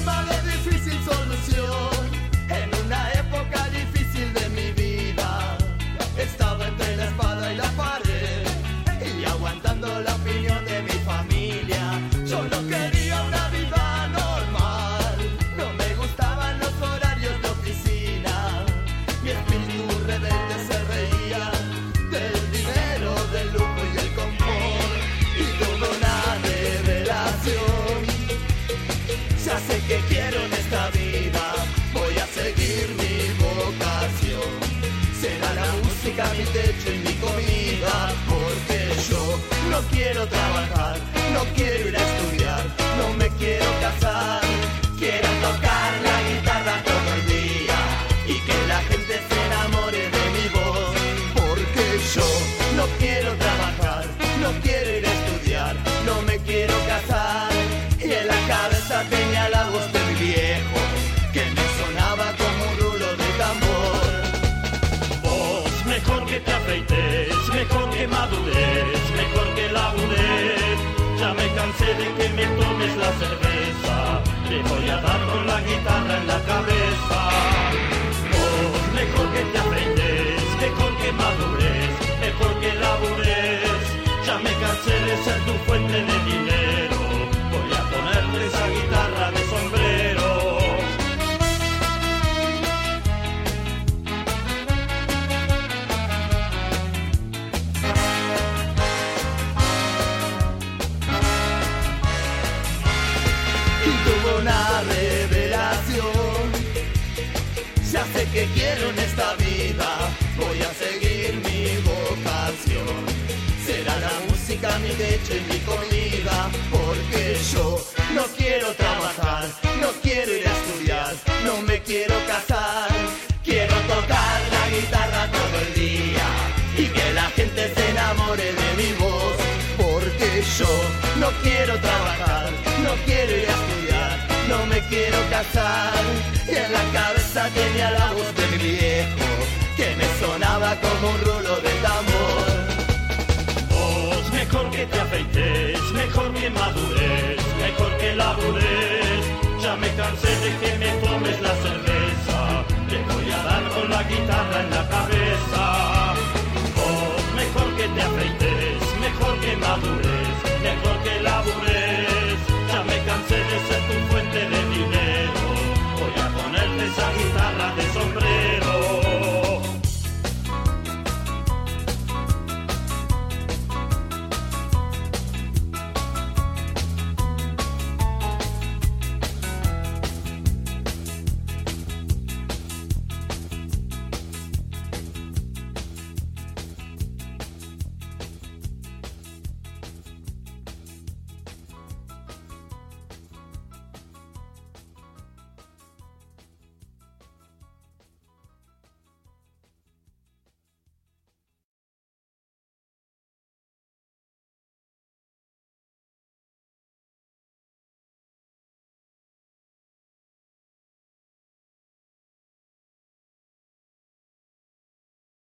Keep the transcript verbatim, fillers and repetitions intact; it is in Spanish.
problema de difícil solución. En una época difícil de mi vida, estaba entre la espada y la pared, y aguantando la opinión de mi familia. Yo no quería una vida normal, no me gustaban los horarios de oficina. Mi espíritu rebelde se reía del dinero, del lujo y del confort, y tuve una revelación. Ya sé que quiero en esta vida, voy a seguir mi vocación. Será la música mi techo y mi comida, porque yo no quiero trabajar, no quiero ir a estudiar, no me quiero casar. Quiero tocar la guitarra todo el día y que la gente se enamore de mi voz, porque yo no quiero trabajar, no quiero ir a estudiar, no me quiero casar. Y en la cabeza tenía la voz de mi viejo, que me sonaba como un rulo de tambor. Vos, mejor que te afeites, mejor que madures, mejor que labures. Ya me cansé de que me tomes la cerveza, te voy a dar con la guitarra en la cabeza. Vos, mejor que te afeites, mejor que madures, mejor que labures. Ya me cansé de ser tu fuente de dinero, voy a ponerte esa guitarra de sombrero. Y tuve una revelación. Ya sé que quiero en esta vida, voy a seguir mi vocación. Será la música mi techo y mi comida, porque yo no quiero trabajar, no quiero ir a estudiar, no me quiero casar. Quiero tocar la guitarra todo el día y que la gente se enamore de mi voz, porque yo no quiero trabajar, no quiero ir a estudiar, no me quiero casar. Y en la cabeza tenía la voz de mi viejo, que me sonaba como un rulo de tambor. Vos, mejor que te afeites, mejor que madures, mejor que labures. Ya me cansé de